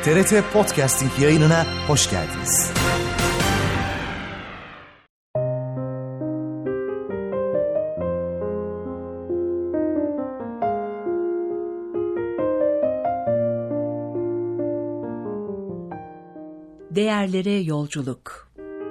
TRT Podcasting yayınına hoş geldiniz. Değerlere yolculuk.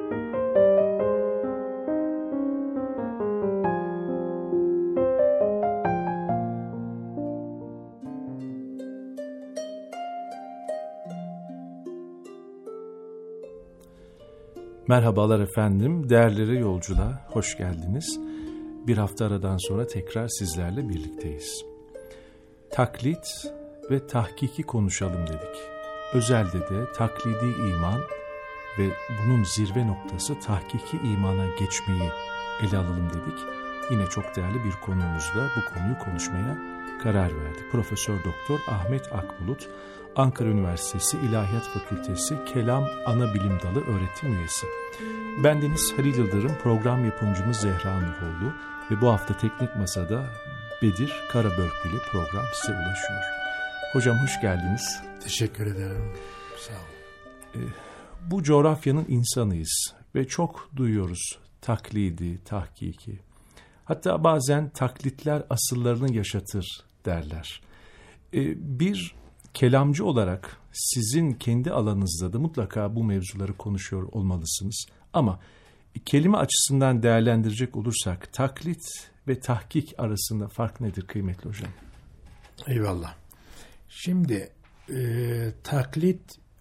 Merhabalar efendim, değerlere yolculuğa hoş geldiniz. Bir hafta aradan sonra tekrar sizlerle birlikteyiz. Taklit ve tahkiki konuşalım dedik. Özelde de taklidi iman ve bunun zirve noktası tahkiki imana geçmeyi ele alalım dedik. Yine çok değerli bir konuğumuzla bu konuyu konuşmaya karar verdik. Profesör Doktor Ahmet Akbulut, Ankara Üniversitesi İlahiyat Fakültesi Kelam Anabilim Dalı öğretim üyesi. Bendeniz Halil Yıldırım, program yapımcımız Zehra Nuhoğlu ve bu hafta Teknik Masa'da Bedir Karabörklü ile program size ulaşıyor. Hocam hoş geldiniz. Teşekkür ederim. Sağ olun. Bu coğrafyanın insanıyız ve çok duyuyoruz taklidi, tahkiki. Hatta bazen taklitler asıllarını yaşatır derler. Bir kelamcı olarak sizin kendi alanınızda da mutlaka bu mevzuları konuşuyor olmalısınız. Ama kelime açısından değerlendirecek olursak taklit ve tahkik arasında fark nedir kıymetli hocam? Eyvallah. Şimdi taklit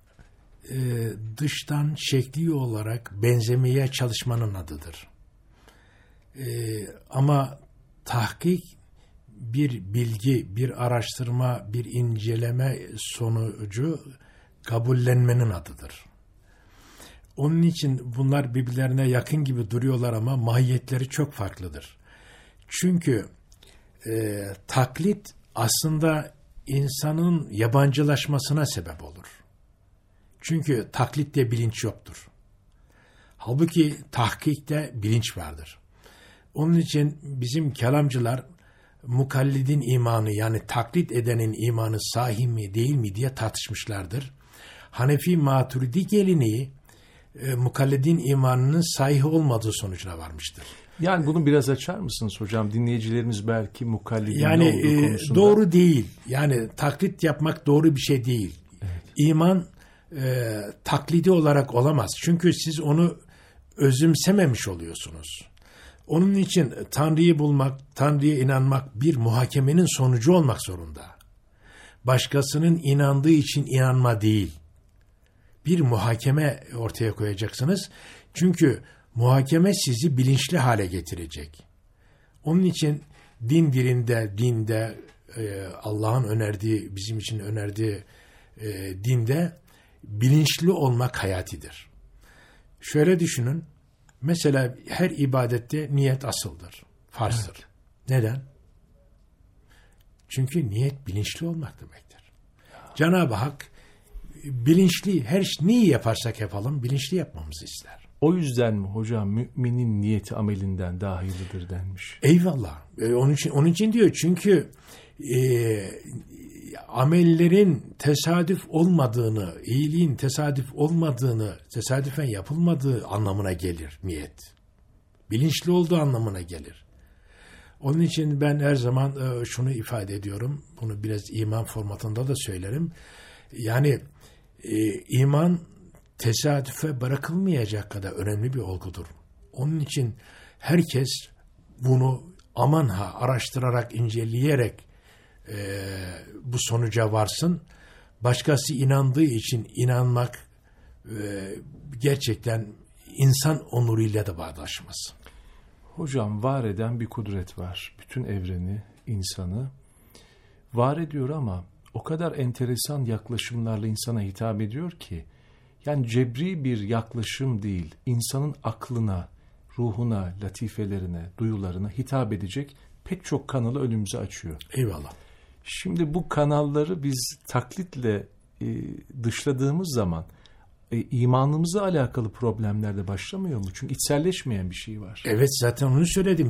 dıştan şekli olarak benzemeye çalışmanın adıdır. Ama tahkik bir bilgi, bir araştırma, bir inceleme sonucu kabullenmenin adıdır. Onun için bunlar birbirlerine yakın gibi duruyorlar ama mahiyetleri çok farklıdır. Çünkü taklit aslında insanın yabancılaşmasına sebep olur. Çünkü taklitte bilinç yoktur. Halbuki tahkikte bilinç vardır. Onun için bizim kelamcılar mukallidin imanı yani taklit edenin imanı sahih mi değil mi diye tartışmışlardır. Hanefi Maturidi geleneği mukallidin imanının sahih olmadığı sonucuna varmıştır. Yani bunu biraz açar mısınız hocam? Dinleyicilerimiz belki mukallidin olduğu konusunda. Doğru değil. Yani taklit yapmak doğru bir şey değil. Evet. İman taklidi olarak olamaz. Çünkü siz onu özümsememiş oluyorsunuz. Onun için Tanrı'yı bulmak, Tanrı'ya inanmak bir muhakemenin sonucu olmak zorunda. Başkasının inandığı için inanma değil. Bir muhakeme ortaya koyacaksınız. Çünkü muhakeme sizi bilinçli hale getirecek. Onun için dinde Allah'ın önerdiği, bizim için önerdiği dinde bilinçli olmak hayatidir. Şöyle düşünün. Mesela her ibadette niyet asıldır, farzdır. Evet. Neden? Çünkü niyet bilinçli olmak demektir. Cenab-ı Hak bilinçli, her neyi yaparsak yapalım bilinçli yapmamızı ister. O yüzden mi hocam müminin niyeti amelinden daha hayırlıdır denmiş? Eyvallah. Onun için diyor çünkü amellerin tesadüf olmadığını, iyiliğin tesadüf olmadığını, tesadüfen yapılmadığı anlamına gelir niyet. Bilinçli olduğu anlamına gelir. Onun için ben her zaman şunu ifade ediyorum. Bunu biraz iman formatında da söylerim. Yani iman tesadüfe bırakılmayacak kadar önemli bir olgudur. Onun için herkes bunu aman ha araştırarak, inceleyerek bu sonuca varsın. Başkası inandığı için inanmak gerçekten insan onuruyla da bağdaşmaz. Hocam var eden bir kudret var. Bütün evreni, insanı var ediyor ama o kadar enteresan yaklaşımlarla insana hitap ediyor ki yani cebri bir yaklaşım değil, insanın aklına, ruhuna, latifelerine, duyularına hitap edecek pek çok kanalı önümüze açıyor. Eyvallah. Şimdi bu kanalları biz taklitle dışladığımız zaman imanımıza alakalı problemler de başlamıyor mu? Çünkü içselleşmeyen bir şey var. Evet, zaten onu söyledim.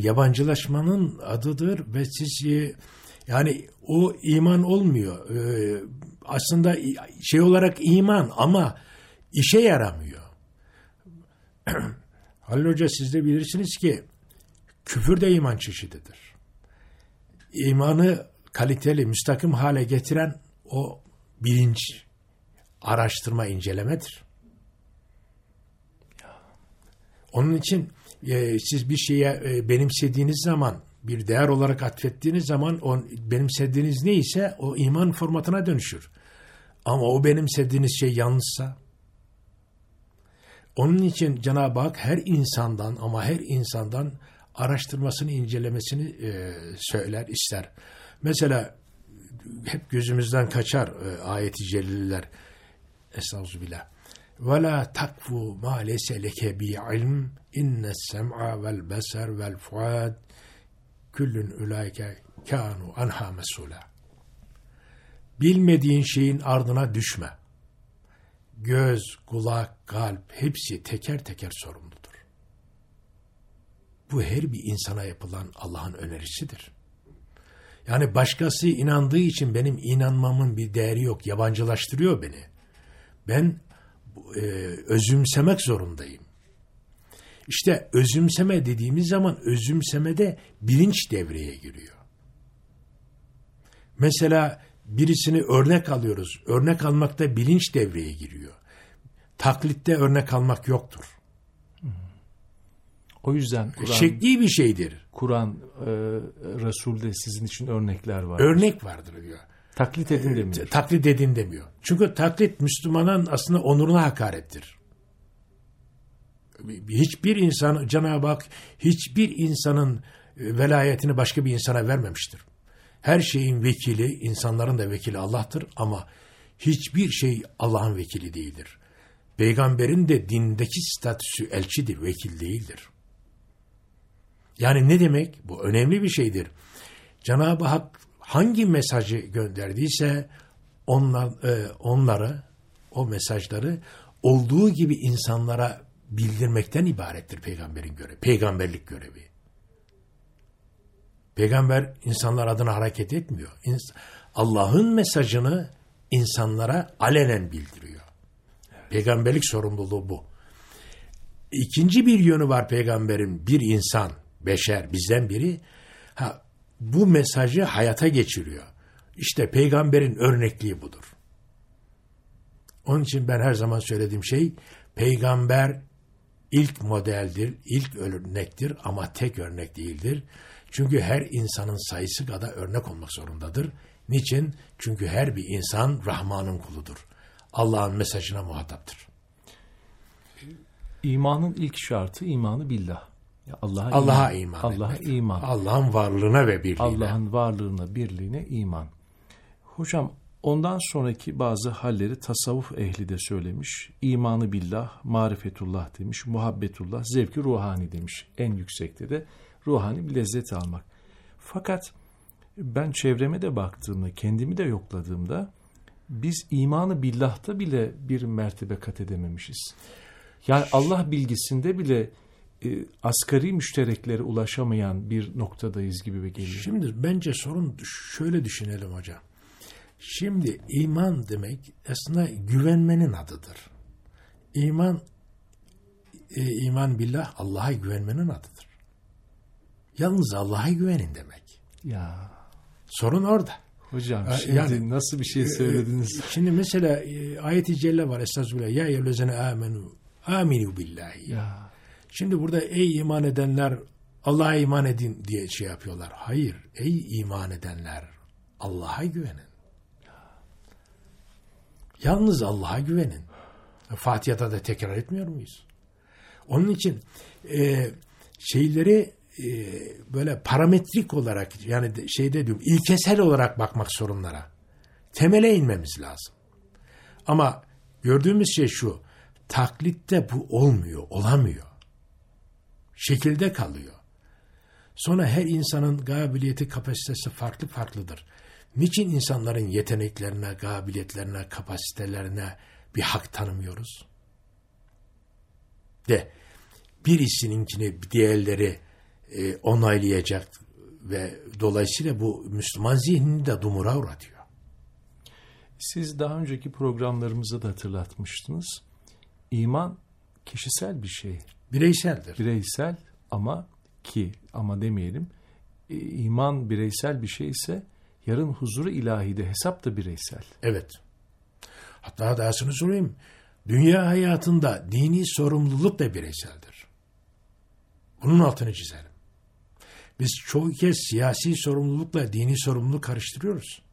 Yabancılaşmanın adıdır ve siz yani o iman olmuyor. aslında şey olarak iman ama işe yaramıyor. Halil Hoca, siz de bilirsiniz ki küfür de iman çeşididir. İmanı kaliteli, müstakim hale getiren o bilinç, araştırma, incelemedir. Onun için siz bir şeye benimsediğiniz zaman, bir değer olarak atfettiğiniz zaman benimsediğiniz neyse o iman formatına dönüşür. Ama o benimsediğiniz şey yanlışsa, onun için Cenab-ı Hak her insandan araştırmasını, incelemesini söyler, ister. Mesela hep gözümüzden kaçar ayet-i celilleler. Estağfirullah. وَلَا تَقْفُوا مَا لَيْسَ لَكَ بِعِلْمٍ اِنَّ السَّمْعَ وَالْبَصَرَ وَالْفُؤَادَ كُلٌّ اُولَٰئِكَ كَانُوا عَنْهَا مَسْئُولًا. Bilmediğin şeyin ardına düşme. Göz, kulak, kalp hepsi teker teker sorumludur. Bu her bir insana yapılan Allah'ın önerisidir. Yani başkası inandığı için benim inanmamın bir değeri yok. Yabancılaştırıyor beni. Ben özümsemek zorundayım. İşte özümseme dediğimiz zaman özümsemede bilinç devreye giriyor. Mesela birisini örnek alıyoruz. Örnek almakta bilinç devreye giriyor. Taklitte örnek almak yoktur. O yüzden Kur'an, şekli bir şeydir. Kur'an, Resul'de sizin için örnekler var. Örnek vardır diyor. Taklit edin demiyor. Taklit edin demiyor. Çünkü taklit Müslümanın aslında onuruna hakarettir. Hiçbir insan, Cenab-ı Hak hiçbir insanın velayetini başka bir insana vermemiştir. Her şeyin vekili, insanların da vekili Allah'tır ama hiçbir şey Allah'ın vekili değildir. Peygamberin de dindeki statüsü elçidir, vekil değildir. Yani ne demek? Bu önemli bir şeydir. Cenab-ı Hak hangi mesajı gönderdiyse o mesajları olduğu gibi insanlara bildirmekten ibarettir peygamberin görevi, peygamberlik görevi. Peygamber insanlar adına hareket etmiyor. Allah'ın mesajını insanlara alenen bildiriyor. Peygamberlik sorumluluğu bu. İkinci bir yönü var peygamberin, bir insan, beşer, bizden biri bu mesajı hayata geçiriyor. İşte peygamberin örnekliği budur. Onun için ben her zaman söylediğim şey, peygamber ilk modeldir, ilk örnektir ama tek örnek değildir. Çünkü her insanın sayısı kadar örnek olmak zorundadır. Niçin? Çünkü her bir insan Rahman'ın kuludur. Allah'ın mesajına muhataptır. İmanın ilk şartı imanı billah. Allah'a iman. Allah'a iman. Allah'ın varlığına ve birliğine. Allah'ın varlığına, birliğine iman. Hocam, ondan sonraki bazı halleri tasavvuf ehli de söylemiş. İmanı billah, marifetullah demiş, muhabbetullah, zevki ruhani demiş. En yüksekte de ruhani bir lezzet almak. Fakat ben çevreme de baktığımda, kendimi de yokladığımda biz imanı billah'ta bile bir mertebe kat edememişiz. Yani Allah bilgisinde bile asgari müştereklere ulaşamayan bir noktadayız gibi geliyor. Şimdi bence sorun şöyle düşünelim hocam. Şimdi iman demek aslında güvenmenin adıdır. İman billah Allah'a güvenmenin adıdır. Yalnız Allah'a güvenin demek. Ya. Sorun orada. Hocam şimdi yani, nasıl bir şey söylediniz? Şimdi mesela ayet-i celle var. Estağfirullah. Ya eyyühellezine aminu billahi. Ya. Şimdi burada ey iman edenler Allah'a iman edin diye şey yapıyorlar. Hayır. Ey iman edenler Allah'a güvenin. Yalnız Allah'a güvenin. Fatiha'da da tekrar etmiyor muyuz? Onun için şeyleri böyle parametrik olarak yani diyorum ilkesel olarak bakmak sorunlara. Temele inmemiz lazım. Ama gördüğümüz şey şu. Taklitte bu olmuyor, olamıyor. Şekilde kalıyor. Sonra her insanın kabiliyeti, kapasitesi farklıdır. Niçin insanların yeteneklerine, kabiliyetlerine, kapasitelerine bir hak tanımıyoruz? Birisininkini diğerleri onaylayacak ve dolayısıyla bu Müslüman zihnini de dumura uğratıyor. Siz daha önceki programlarımızda da hatırlatmıştınız. İman kişisel bir şey. Bireyseldir. Bireysel ama demeyelim. İman bireysel bir şey ise yarın huzuru ilahide hesap da bireysel. Evet. Hatta dahasını sorayım. Dünya hayatında dini sorumluluk da bireyseldir. Bunun altını çizelim. Biz çoğu kez siyasi sorumlulukla dini sorumluluk karıştırıyoruz.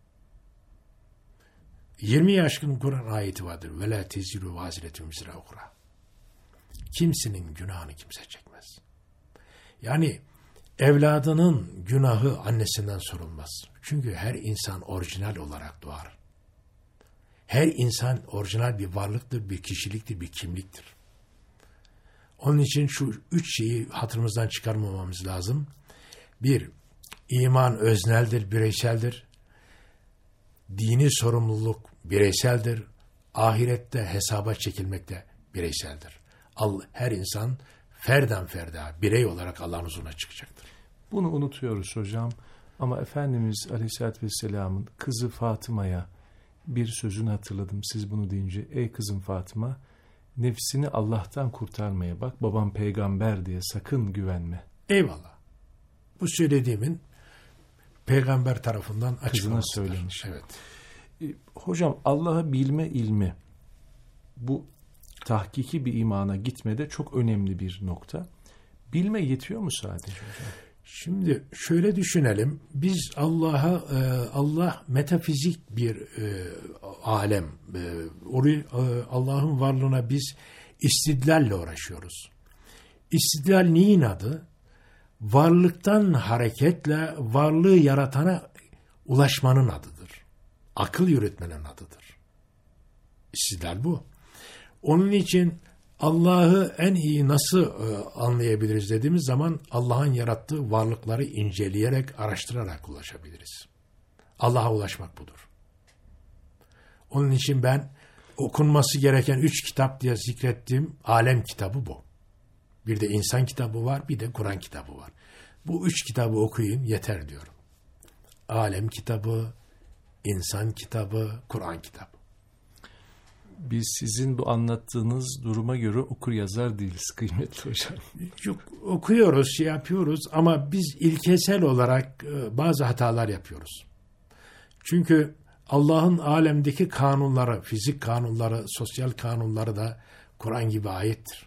20 aşkın Kur'an ayeti vardır. وَلَا تَزِرُ وَازِرَةٌ وِزْرَ اُخْرَى. Kimsenin günahını kimse çekmez. Yani evladının günahı annesinden sorulmaz. Çünkü her insan orijinal olarak doğar. Her insan orijinal bir varlıktır, bir kişiliktir, bir kimliktir. Onun için şu 3 şeyi hatırımızdan çıkarmamamız lazım. 1. İman özneldir, bireyseldir. Dini sorumluluk bireyseldir. Ahirette hesaba çekilmek de bireyseldir. Her insan ferden ferda, birey olarak Allah'ın huzuruna çıkacaktır. Bunu unutuyoruz hocam. Ama Efendimiz Aleyhisselatü Vesselam'ın kızı Fatıma'ya bir sözünü hatırladım siz bunu deyince. Ey kızım Fatıma, nefsini Allah'tan kurtarmaya bak. Babam peygamber diye sakın güvenme. Eyvallah. Bu söylediğimin peygamber tarafından açıklamasıdır. Kızına söylemiş. Evet. Hocam Allah'ı bilme ilmi bu tahkiki bir imana gitmede çok önemli bir nokta. Bilme yetiyor mu sadece hocam? Şimdi şöyle düşünelim. Biz Allah metafizik bir alem. Allah'ın varlığına biz istidlalle uğraşıyoruz. İstidlal neyin adı? Varlıktan hareketle varlığı yaratana ulaşmanın adıdır. Akıl yürütmenin adıdır. İstidlal bu. Onun için Allah'ı en iyi nasıl anlayabiliriz dediğimiz zaman Allah'ın yarattığı varlıkları inceleyerek, araştırarak ulaşabiliriz. Allah'a ulaşmak budur. Onun için ben okunması gereken 3 kitap diye zikrettiğim alem kitabı bu. Bir de insan kitabı var, bir de Kur'an kitabı var. Bu 3 kitabı okuyun yeter diyorum. Alem kitabı, insan kitabı, Kur'an kitabı. Biz sizin bu anlattığınız duruma göre okur yazar değiliz kıymetli hocam. Çok okuyoruz, yapıyoruz ama biz ilkesel olarak bazı hatalar yapıyoruz. Çünkü Allah'ın alemdeki kanunları, fizik kanunları, sosyal kanunları da Kur'an gibi ayettir.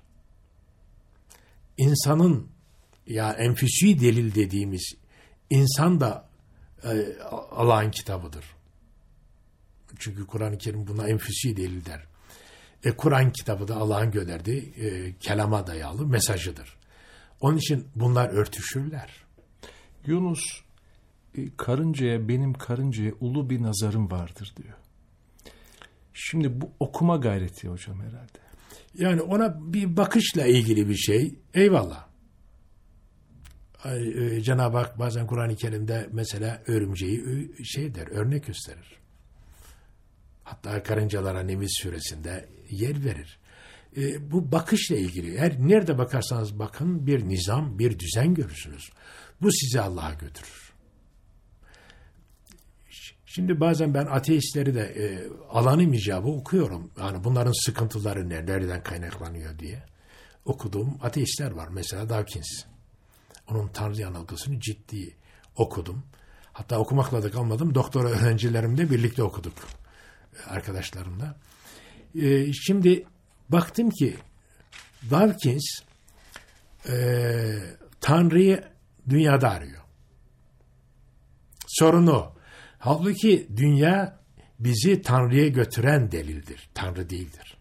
İnsanın enfüsî delil dediğimiz insan da Allah'ın kitabıdır. Çünkü Kur'an-ı Kerim buna enfüsî delil der. Kur'an kitabı da Allah'ın gönderdiği kelama dayalı mesajıdır. Onun için bunlar örtüşürler. Yunus benim karıncaya ulu bir nazarım vardır diyor. Şimdi bu okuma gayreti hocam herhalde. Yani ona bir bakışla ilgili bir şey. Eyvallah. Cenab-ı Hak bazen Kur'an-ı Kerim'de mesela örümceği örnek gösterir. Hatta karıncalara Neml suresinde yer verir. Bu bakışla ilgili. Nerede bakarsanız bakın bir nizam, bir düzen görürsünüz. Bu sizi Allah'a götürür. Şimdi bazen ben ateistleri de alanım icabı okuyorum. Yani bunların sıkıntıları nereden kaynaklanıyor diye. Okuduğum ateistler var. Mesela Dawkins. Onun Tanrı yanılgısını ciddi okudum. Hatta okumakla da kalmadım. Doktora öğrencilerimle birlikte okuduk. Arkadaşlarımla. Şimdi baktım ki Dawkins Tanrı'yı dünyada arıyor. Sorun o. Halbuki dünya bizi Tanrı'ya götüren delildir. Tanrı değildir.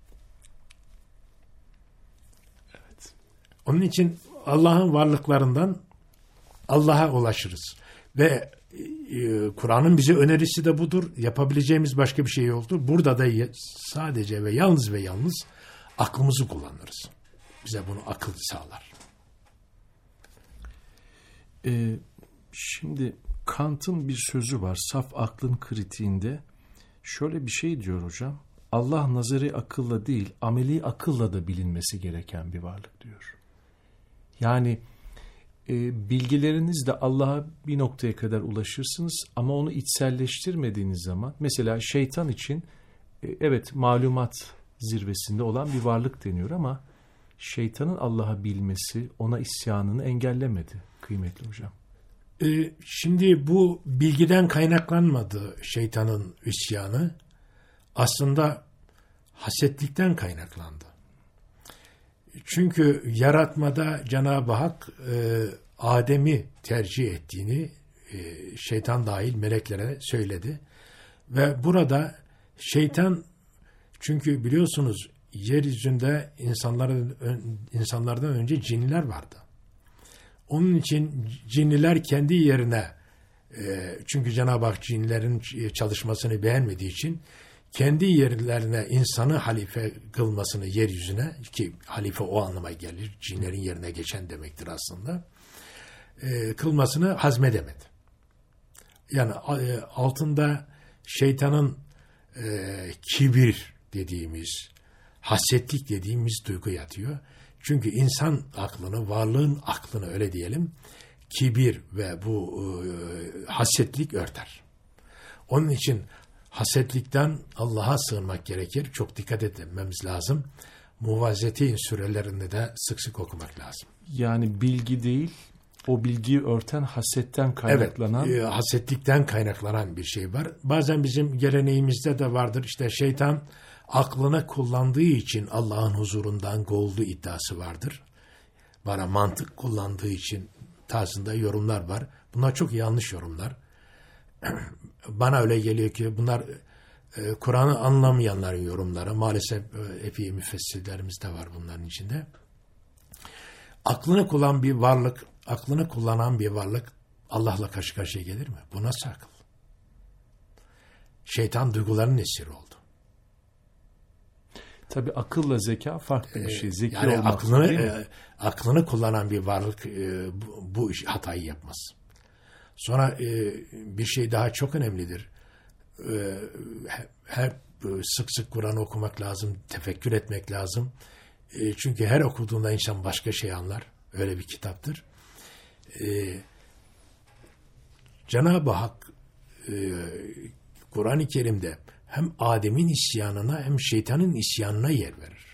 Evet. Onun için Allah'ın varlıklarından Allah'a ulaşırız. Ve Kur'an'ın bize önerisi de budur. Yapabileceğimiz başka bir şey yoktur. Burada da sadece ve yalnız aklımızı kullanırız. Bize bunu akıl sağlar. Şimdi Kant'ın bir sözü var. Saf aklın kritiğinde. Şöyle bir şey diyor hocam. Allah nazari akılla değil, ameli akılla da bilinmesi gereken bir varlık diyor. Yani bilgilerinizle Allah'a bir noktaya kadar ulaşırsınız ama onu içselleştirmediğiniz zaman, mesela şeytan için evet malumat zirvesinde olan bir varlık deniyor ama şeytanın Allah'ı bilmesi ona isyanını engellemedi kıymetli hocam. Şimdi bu bilgiden kaynaklanmadı şeytanın isyanı. Aslında hasetlikten kaynaklandı. Çünkü yaratmada Cenab-ı Hak Adem'i tercih ettiğini şeytan dahil meleklere söyledi. Ve burada şeytan, çünkü biliyorsunuz yeryüzünde insanlardan önce cinniler vardı. Onun için cinniler kendi yerine, çünkü Cenab-ı Hak cinlerin çalışmasını beğenmediği için kendi yerlerine insanı halife kılmasını yeryüzüne, ki halife o anlama gelir, cinlerin yerine geçen demektir aslında, kılmasını hazmedemedi. Yani altında şeytanın kibir dediğimiz, hasetlik dediğimiz duygu yatıyor. Çünkü insan aklını, varlığın aklını öyle diyelim, kibir ve bu hasetlik örter. Onun için hasetlikten Allah'a sığınmak gerekir. Çok dikkat etmemiz lazım. Muvazzetin sürelerinde de sık sık okumak lazım. Yani bilgi değil, o bilgiyi örten hasetten kaynaklanan... Evet, hasetlikten kaynaklanan bir şey var. Bazen bizim geleneğimizde de vardır. İşte şeytan aklını kullandığı için Allah'ın huzurundan kovulduğu iddiası vardır. Bana mantık kullandığı için tarzında yorumlar var. Bunlar çok yanlış yorumlar. Bana öyle geliyor ki bunlar Kur'an'ı anlamayanların yorumları. Maalesef epey müfessirlerimiz de var bunların içinde. Aklını kullanan bir varlık Allah'la karşı karşıya gelir mi? Bu nasıl akıl? Şeytan duyguların esiri oldu. Tabii akılla zeka farklı bir şey. Zeki yani olmak aklını kullanan bir varlık bu hatayı yapmaz. Sonra bir şey daha çok önemlidir. Sık sık Kur'an okumak lazım, tefekkür etmek lazım. Çünkü her okuduğunda insan başka şey anlar. Öyle bir kitaptır. Cenab-ı Hak Kur'an-ı Kerim'de hem Adem'in isyanına hem şeytanın isyanına yer verir.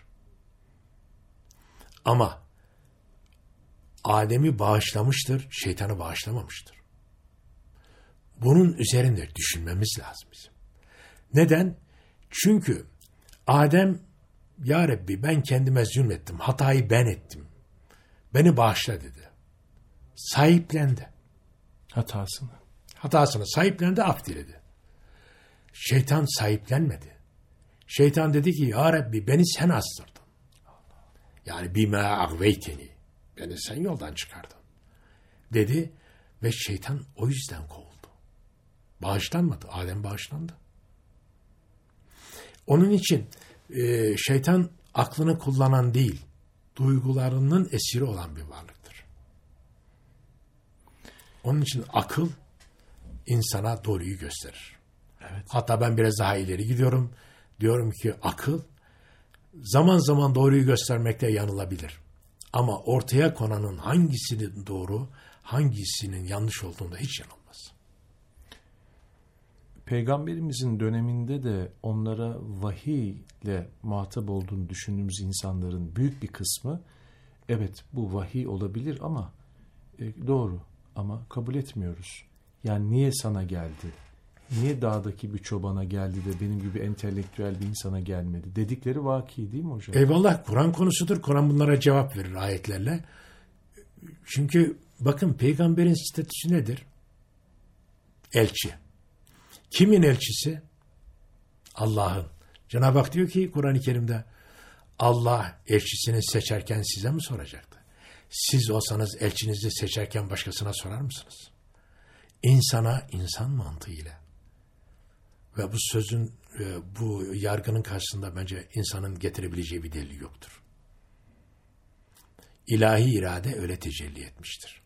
Ama Adem'i bağışlamıştır, şeytanı bağışlamamıştır. Bunun üzerinde düşünmemiz lazım bizim. Neden? Çünkü Adem, ya Rabbi ben kendime zulmettim, hatayı ben ettim. Beni bağışla dedi. Sahiplendi. Hatasını sahiplendi, af diledi. Şeytan sahiplenmedi. Şeytan dedi ki ya Rabbi beni sen azdırdın. Yani bima agveyteni. Beni sen yoldan çıkardın. Dedi ve şeytan o yüzden kovuldu. Bağışlanmadı. Adem bağışlandı. Onun için şeytan aklını kullanan değil, duygularının esiri olan bir varlıktır. Onun için akıl insana doğruyu gösterir. Evet. Hatta ben biraz daha ileri gidiyorum. Diyorum ki akıl zaman zaman doğruyu göstermekte yanılabilir. Ama ortaya konanın hangisinin doğru, hangisinin yanlış olduğunda hiç yanılmaz. Peygamberimizin döneminde de onlara vahiy ile muhatap olduğunu düşündüğümüz insanların büyük bir kısmı evet bu vahiy olabilir ama doğru ama kabul etmiyoruz. Yani niye sana geldi? Niye dağdaki bir çobana geldi de benim gibi entelektüel bir insana gelmedi? Dedikleri vaki değil mi hocam? Eyvallah, Kur'an konusudur. Kur'an bunlara cevap verir ayetlerle. Çünkü bakın peygamberin statüsü nedir? Elçi. Kimin elçisi? Allah'ın. Cenab-ı Hak diyor ki Kur'an-ı Kerim'de Allah elçisini seçerken size mi soracaktı? Siz olsanız elçinizi seçerken başkasına sorar mısınız? İnsana insan mantığıyla ve bu sözün, bu yargının karşısında bence insanın getirebileceği bir delil yoktur. İlahi irade öyle tecelli etmiştir.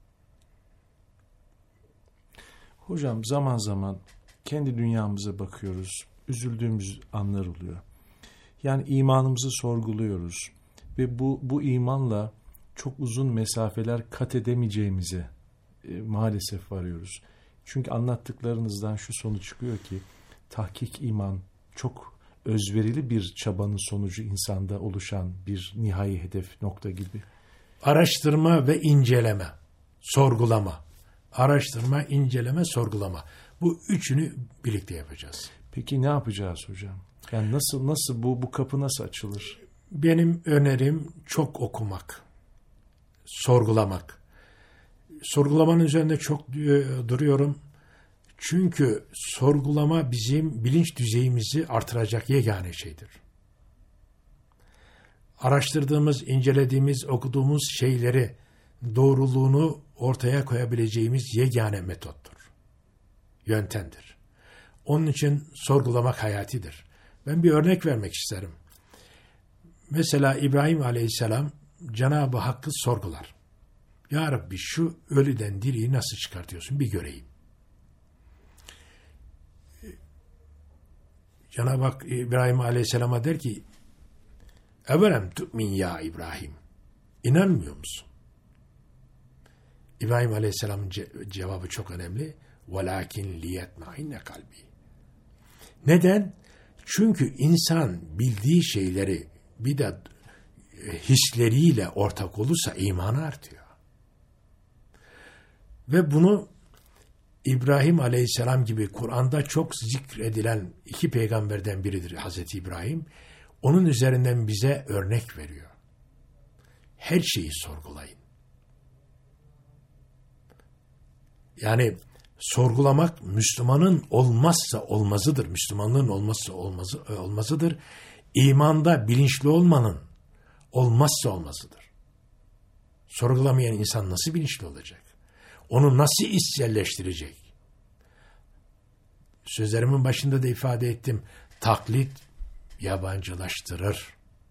Hocam zaman zaman kendi dünyamıza bakıyoruz, üzüldüğümüz anlar oluyor. Yani imanımızı sorguluyoruz ve bu imanla çok uzun mesafeler kat edemeyeceğimize maalesef varıyoruz. Çünkü anlattıklarınızdan şu sonuç çıkıyor ki tahkik iman çok özverili bir çabanın sonucu insanda oluşan bir nihai hedef nokta gibi. Araştırma ve inceleme, sorgulama. Araştırma, inceleme, sorgulama. Bu üçünü birlikte yapacağız. Peki ne yapacağız hocam? Yani nasıl bu kapı nasıl açılır? Benim önerim çok okumak, sorgulamak. Sorgulamanın üzerinde çok duruyorum. Çünkü sorgulama bizim bilinç düzeyimizi artıracak yegane şeydir. Araştırdığımız, incelediğimiz, okuduğumuz şeyleri doğruluğunu ortaya koyabileceğimiz yegane metottur. Yöntemdir. Onun için sorgulamak hayatidir. Ben bir örnek vermek isterim. Mesela İbrahim Aleyhisselam Cenab-ı Hakk'ı sorgular. Ya Rabbi şu ölüden diriyi nasıl çıkartıyorsun bir göreyim. Cenab-ı Hak İbrahim Aleyhisselam'a der ki Evelem tu'min ya İbrahim. İnanmıyor musun? İbrahim Aleyhisselam'ın cevabı çok önemli. وَلَاكِنْ لِيَتْمَعِنَّ kalbi. Neden? Çünkü insan bildiği şeyleri bir de hisleriyle ortak olursa imanı artıyor. Ve bunu İbrahim Aleyhisselam gibi Kur'an'da çok zikredilen iki peygamberden biridir Hazreti İbrahim. Onun üzerinden bize örnek veriyor. Her şeyi sorgulayın. Yani sorgulamak Müslümanın olmazsa olmazıdır. Müslümanlığın olmazsa olmazıdır. İmanda bilinçli olmanın olmazsa olmazıdır. Sorgulamayan insan nasıl bilinçli olacak? Onu nasıl içselleştirecek? Sözlerimin başında da ifade ettim. Taklit yabancılaştırır.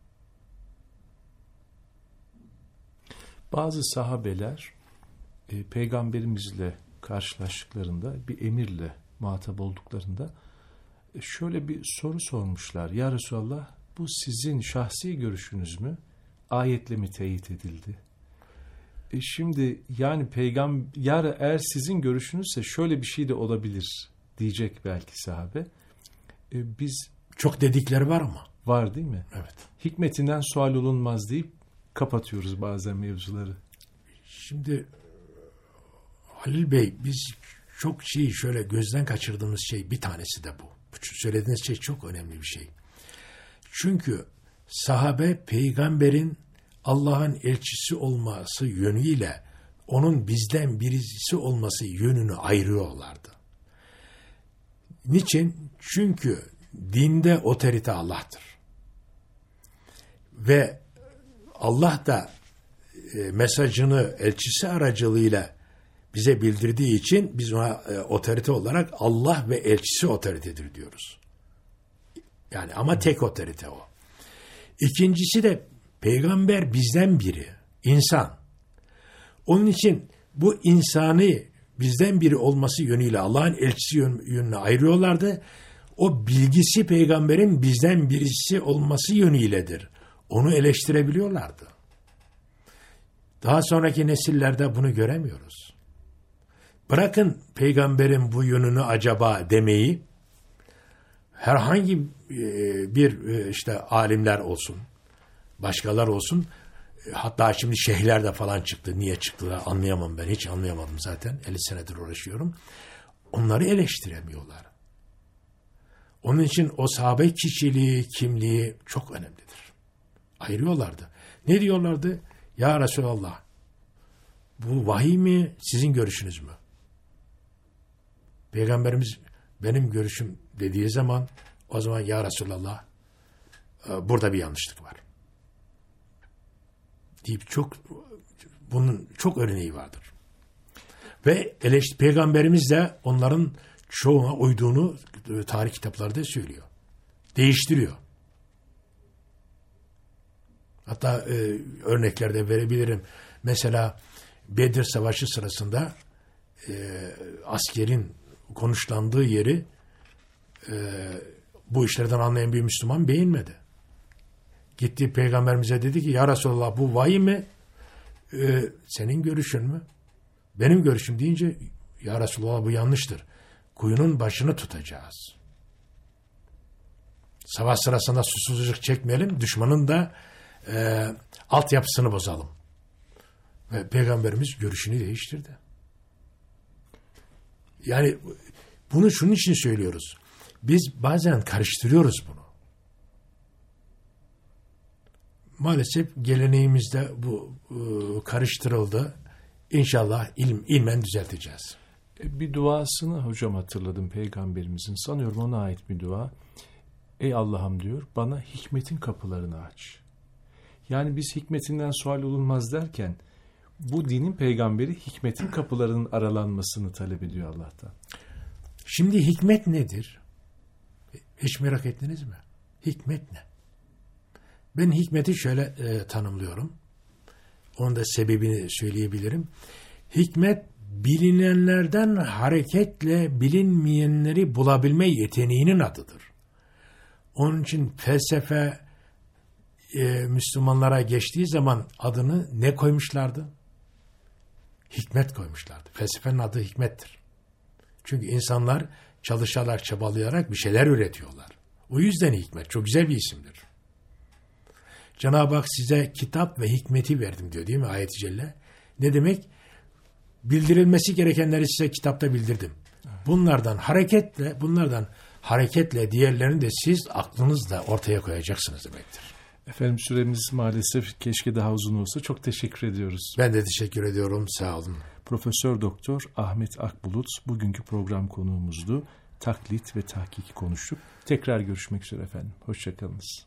Bazı sahabeler peygamberimizle karşılaştıklarında bir emirle muhatap olduklarında şöyle bir soru sormuşlar. Ya Resulallah bu sizin şahsi görüşünüz mü? Ayetle mi teyit edildi? Şimdi yani peygamber eğer sizin görüşünüzse şöyle bir şey de olabilir diyecek belki sahabe. Biz çok dedikleri var mı? Var değil mi? Evet. Hikmetinden sual olunmaz deyip kapatıyoruz bazen mevzuları. Şimdi Halil Bey biz çok şöyle gözden kaçırdığımız şey bir tanesi de bu. Söylediğiniz şey çok önemli bir şey. Çünkü sahabe peygamberin Allah'ın elçisi olması yönüyle onun bizden birisi olması yönünü ayırıyorlardı. Niçin? Çünkü dinde otorite Allah'tır. Ve Allah da mesajını elçisi aracılığıyla bize bildirdiği için biz ona otorite olarak Allah ve elçisi otoritedir diyoruz. Yani ama tek otorite o. İkincisi de peygamber bizden biri, insan. Onun için bu insanı bizden biri olması yönüyle Allah'ın elçisi yönüne ayırıyorlardı. O bilgisi peygamberin bizden birisi olması yönüyledir. Onu eleştirebiliyorlardı. Daha sonraki nesillerde bunu göremiyoruz. Bırakın peygamberin bu yönünü acaba demeyi, herhangi bir işte alimler olsun, başkalar olsun, hatta şimdi şeyhler de falan çıktı. Niye çıktılar anlayamam ben. Hiç anlayamadım zaten. 50 senedir uğraşıyorum. Onları eleştiremiyorlar. Onun için o sahabe kişiliği, kimliği çok önemlidir. Ayırıyorlardı. Ne diyorlardı? Ya Resulallah, bu vahiy mi, sizin görüşünüz mü? Peygamberimiz benim görüşüm dediği zaman o zaman ya Resulallah burada bir yanlışlık var. Deyip bunun çok örneği vardır. Ve Peygamberimiz de onların çoğuna uyduğunu tarih kitaplarda söylüyor. Değiştiriyor. Hatta örnekler de verebilirim. Mesela Bedir Savaşı sırasında askerin konuşlandığı yeri bu işlerden anlayan bir Müslüman beğenmedi. Gitti Peygamberimize dedi ki ya Resulallah bu vahiy mi Senin görüşün mü? Benim görüşüm deyince ya Resulallah bu yanlıştır. Kuyunun başını tutacağız. Savaş sırasında susuzluk çekmeyelim. Düşmanın da altyapısını bozalım. Ve Peygamberimiz görüşünü değiştirdi. Yani bunu şunun için söylüyoruz. Biz bazen karıştırıyoruz bunu. Maalesef geleneğimizde bu karıştırıldı. İnşallah ilmen düzelteceğiz. Bir duasını hocam hatırladım Peygamberimizin. Sanıyorum ona ait bir dua. Ey Allah'ım diyor, bana hikmetin kapılarını aç. Yani biz hikmetinden sual olunmaz derken bu dinin peygamberi hikmetin kapılarının aralanmasını talep ediyor Allah'tan. Şimdi hikmet nedir? Hiç merak ettiniz mi? Hikmet ne? Ben hikmeti şöyle tanımlıyorum. Onun da sebebini söyleyebilirim. Hikmet bilinenlerden hareketle bilinmeyenleri bulabilme yeteneğinin adıdır. Onun için felsefe Müslümanlara geçtiği zaman adını ne koymuşlardı? Hikmet koymuşlardı. Felsefenin adı hikmettir. Çünkü insanlar çalışarak, çabalayarak bir şeyler üretiyorlar. O yüzden hikmet çok güzel bir isimdir. Cenab-ı Hak size kitap ve hikmeti verdim diyor değil mi ayet-i celle? Ne demek? Bildirilmesi gerekenleri size kitapta bildirdim. Bunlardan hareketle diğerlerini de siz aklınızla ortaya koyacaksınız demektir. Efendim süremiz maalesef keşke daha uzun olsa. Çok teşekkür ediyoruz. Ben de teşekkür ediyorum. Sağ olun. Profesör Doktor Ahmet Akbulut bugünkü program konuğumuzdu. Taklit ve tahkiki konuştuk. Tekrar görüşmek üzere efendim. Hoşçakalınız.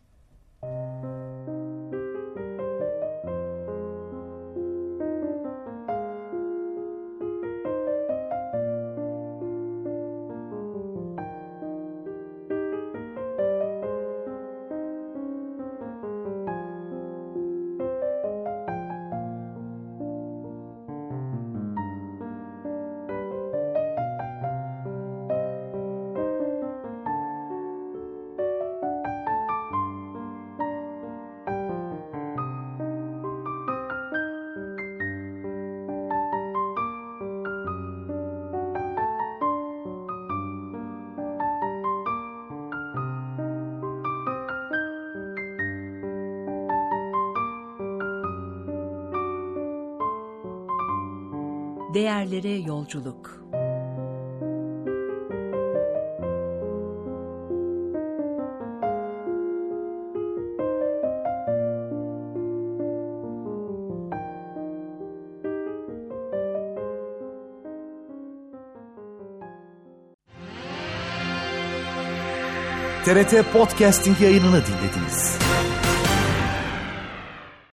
Değerlere yolculuk. TRT Podcasting yayınını dinlediniz.